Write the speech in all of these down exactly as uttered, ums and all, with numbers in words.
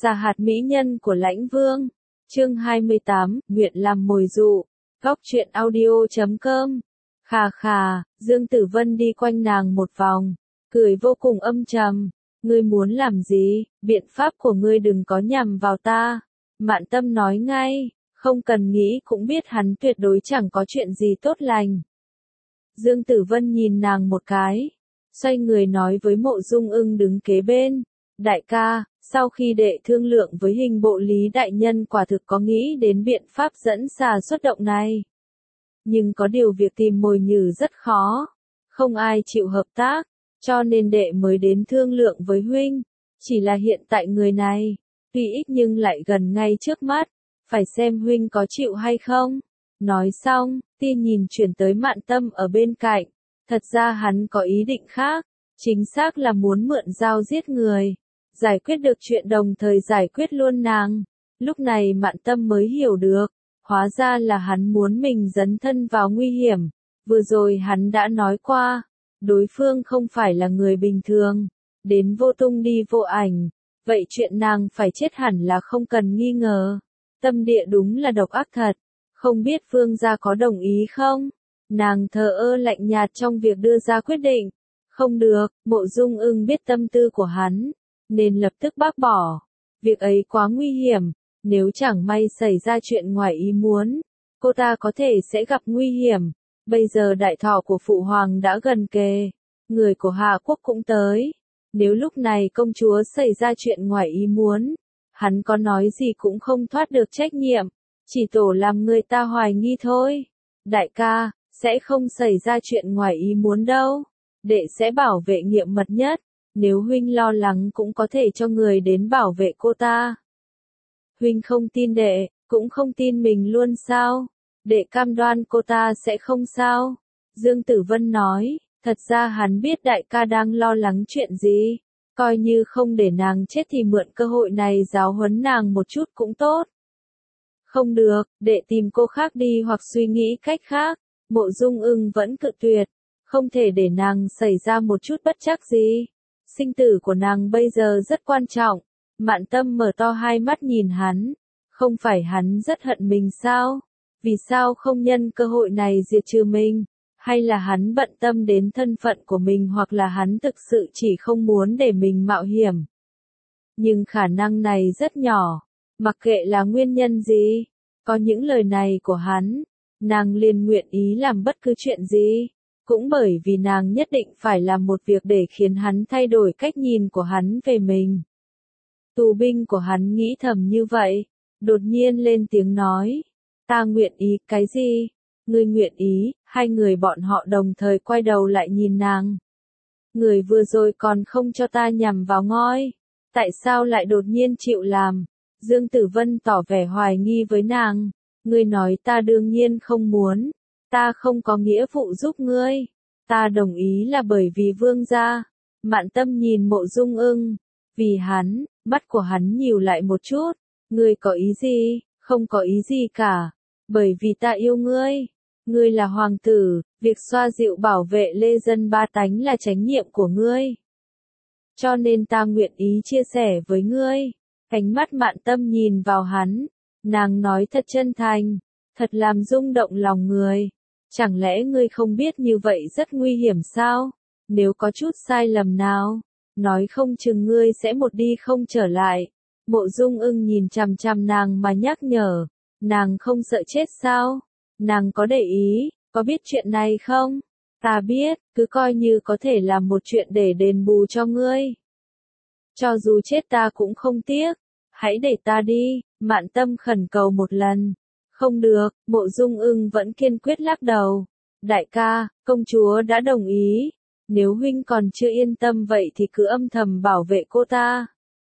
Giả hạt mỹ nhân của Lãnh Vương. Chương hai mươi tám, nguyện làm mồi dụ. Góc truyện audio chấm com. Khà khà, Dương Tử Vân đi quanh nàng một vòng, cười vô cùng âm trầm. Ngươi muốn làm gì? Biện pháp của ngươi đừng có nhằm vào ta. Mạn Tâm nói ngay, không cần nghĩ cũng biết hắn tuyệt đối chẳng có chuyện gì tốt lành. Dương Tử Vân nhìn nàng một cái, xoay người nói với Mộ Dung Ưng đứng kế bên. Đại ca, sau khi đệ thương lượng với hình bộ Lý đại nhân quả thực có nghĩ đến biện pháp dẫn xà xuất động này. Nhưng có điều việc tìm mồi nhử rất khó, không ai chịu hợp tác, cho nên đệ mới đến thương lượng với huynh. Chỉ là hiện tại người này, tuy ít nhưng lại gần ngay trước mắt, phải xem huynh có chịu hay không. Nói xong, tia nhìn chuyển tới Mạn Tâm ở bên cạnh, thật ra hắn có ý định khác, chính xác là muốn mượn dao giết người, giải quyết được chuyện đồng thời giải quyết luôn nàng. Lúc này Mạn Tâm mới hiểu được, hóa ra là hắn muốn mình dấn thân vào nguy hiểm. Vừa rồi hắn đã nói qua, đối phương không phải là người bình thường, đến vô tung đi vô ảnh, vậy chuyện nàng phải chết hẳn là không cần nghi ngờ. Tâm địa đúng là độc ác thật, không biết Vương gia có đồng ý không? Nàng thờ ơ lạnh nhạt trong việc đưa ra quyết định. Không được, Mộ Dung Ưng biết tâm tư của hắn, nên lập tức bác bỏ. Việc ấy quá nguy hiểm, nếu chẳng may xảy ra chuyện ngoài ý muốn, cô ta có thể sẽ gặp nguy hiểm. Bây giờ đại thọ của Phụ Hoàng đã gần kề, người của Hà Quốc cũng tới. Nếu lúc này công chúa xảy ra chuyện ngoài ý muốn, hắn có nói gì cũng không thoát được trách nhiệm, chỉ tổ làm người ta hoài nghi thôi. Đại ca, sẽ không xảy ra chuyện ngoài ý muốn đâu, đệ sẽ bảo vệ nghiêm mật nhất, nếu huynh lo lắng cũng có thể cho người đến bảo vệ cô ta. Huynh không tin đệ, cũng không tin mình luôn sao? Đệ cam đoan cô ta sẽ không sao. Dương Tử Vân nói, thật ra hắn biết đại ca đang lo lắng chuyện gì, coi như không để nàng chết thì mượn cơ hội này giáo huấn nàng một chút cũng tốt. Không được, đệ tìm cô khác đi hoặc suy nghĩ cách khác. Mộ Dung Ưng vẫn cự tuyệt, không thể để nàng xảy ra một chút bất trắc gì. Sinh tử của nàng bây giờ rất quan trọng. Mạn Tâm mở to hai mắt nhìn hắn, không phải hắn rất hận mình sao? Vì sao không nhân cơ hội này diệt trừ mình? Hay là hắn bận tâm đến thân phận của mình hoặc là hắn thực sự chỉ không muốn để mình mạo hiểm? Nhưng khả năng này rất nhỏ, mặc kệ là nguyên nhân gì, có những lời này của hắn, nàng liền nguyện ý làm bất cứ chuyện gì, cũng bởi vì nàng nhất định phải làm một việc để khiến hắn thay đổi cách nhìn của hắn về mình. Tù binh của hắn nghĩ thầm như vậy, đột nhiên lên tiếng nói, ta nguyện ý. Cái gì? Ngươi nguyện ý? Hai người bọn họ đồng thời quay đầu lại nhìn nàng. Người vừa rồi còn không cho ta nhằm vào ngôi, tại sao lại đột nhiên chịu làm? Dương Tử Vân tỏ vẻ hoài nghi với nàng. Ngươi nói ta đương nhiên không muốn, ta không có nghĩa vụ giúp ngươi, ta đồng ý là bởi vì Vương gia. Mạn Tâm nhìn Mộ Dung Ưng, vì hắn, mắt của hắn nhíu lại một chút. Ngươi có ý gì? Không có ý gì cả, bởi vì ta yêu ngươi. Ngươi là hoàng tử, việc xoa dịu bảo vệ lê dân ba tánh là trách nhiệm của ngươi, cho nên ta nguyện ý chia sẻ với ngươi. Ánh mắt Mạn Tâm nhìn vào hắn, nàng nói thật chân thành, thật làm rung động lòng người. Chẳng lẽ ngươi không biết như vậy rất nguy hiểm sao? Nếu có chút sai lầm nào, nói không chừng ngươi sẽ một đi không trở lại. Mộ Dung Ưng nhìn chằm chằm nàng mà nhắc nhở, nàng không sợ chết sao? Nàng có để ý, có biết chuyện này không? Ta biết, cứ coi như có thể làm một chuyện để đền bù cho ngươi. Cho dù chết ta cũng không tiếc, hãy để ta đi. Mạn Tâm khẩn cầu một lần. Không được, Mộ Dung Ưng vẫn kiên quyết lắc đầu. Đại ca, công chúa đã đồng ý, nếu huynh còn chưa yên tâm vậy thì cứ âm thầm bảo vệ cô ta.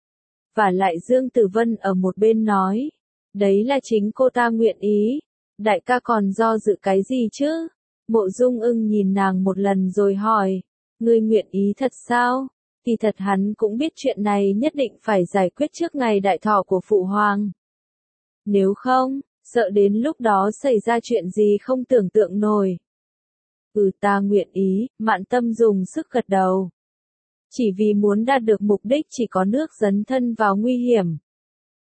Và lại Dương Tử Vân ở một bên nói, đấy là chính cô ta nguyện ý, đại ca còn do dự cái gì chứ? Mộ Dung Ưng nhìn nàng một lần rồi hỏi, ngươi nguyện ý thật sao? Thì thật hắn cũng biết chuyện này nhất định phải giải quyết trước ngày đại thọ của Phụ Hoàng. Nếu không, sợ đến lúc đó xảy ra chuyện gì không tưởng tượng nổi. Ừ, ta nguyện ý. Mạn Tâm dùng sức gật đầu. Chỉ vì muốn đạt được mục đích chỉ có nước dấn thân vào nguy hiểm,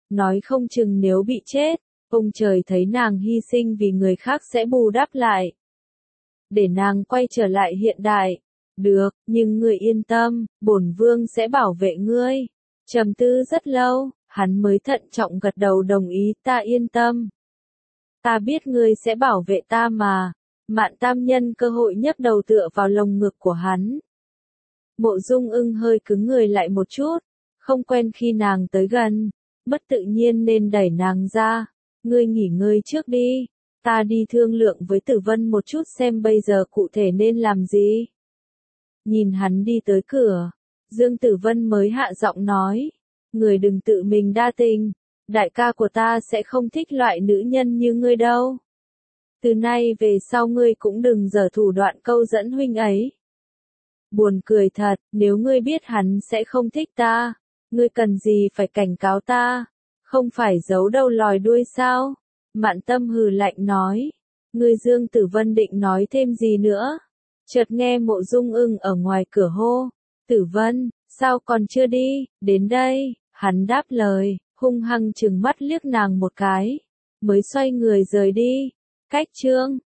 nói không chừng nếu bị chết, ông trời thấy nàng hy sinh vì người khác sẽ bù đắp lại. Để nàng quay trở lại hiện đại. Được, nhưng ngươi yên tâm, bổn vương sẽ bảo vệ ngươi. Trầm tư rất lâu, hắn mới thận trọng gật đầu đồng ý, ta yên tâm. Ta biết ngươi sẽ bảo vệ ta mà. Mạn Tam nhân cơ hội nhấc đầu tựa vào lồng ngực của hắn. Mộ Dung Ưng hơi cứng người lại một chút, không quen khi nàng tới gần, mất tự nhiên nên đẩy nàng ra. Ngươi nghỉ ngơi trước đi, ta đi thương lượng với Tử Vân một chút xem bây giờ cụ thể nên làm gì. Nhìn hắn đi tới cửa, Dương Tử Vân mới hạ giọng nói, người đừng tự mình đa tình, đại ca của ta sẽ không thích loại nữ nhân như ngươi đâu. Từ nay về sau ngươi cũng đừng giở thủ đoạn câu dẫn huynh ấy. Buồn cười thật, nếu ngươi biết hắn sẽ không thích ta, ngươi cần gì phải cảnh cáo ta, không phải giấu đầu lòi đuôi sao? Mạn Tâm hừ lạnh nói, ngươi Dương Tử Vân định nói thêm gì nữa? Chợt nghe Mộ Dung Ưng ở ngoài cửa hô, Tử Vân, sao còn chưa đi, đến đây, hắn đáp lời, hung hăng trừng mắt liếc nàng một cái, mới xoay người rời đi. Cách chương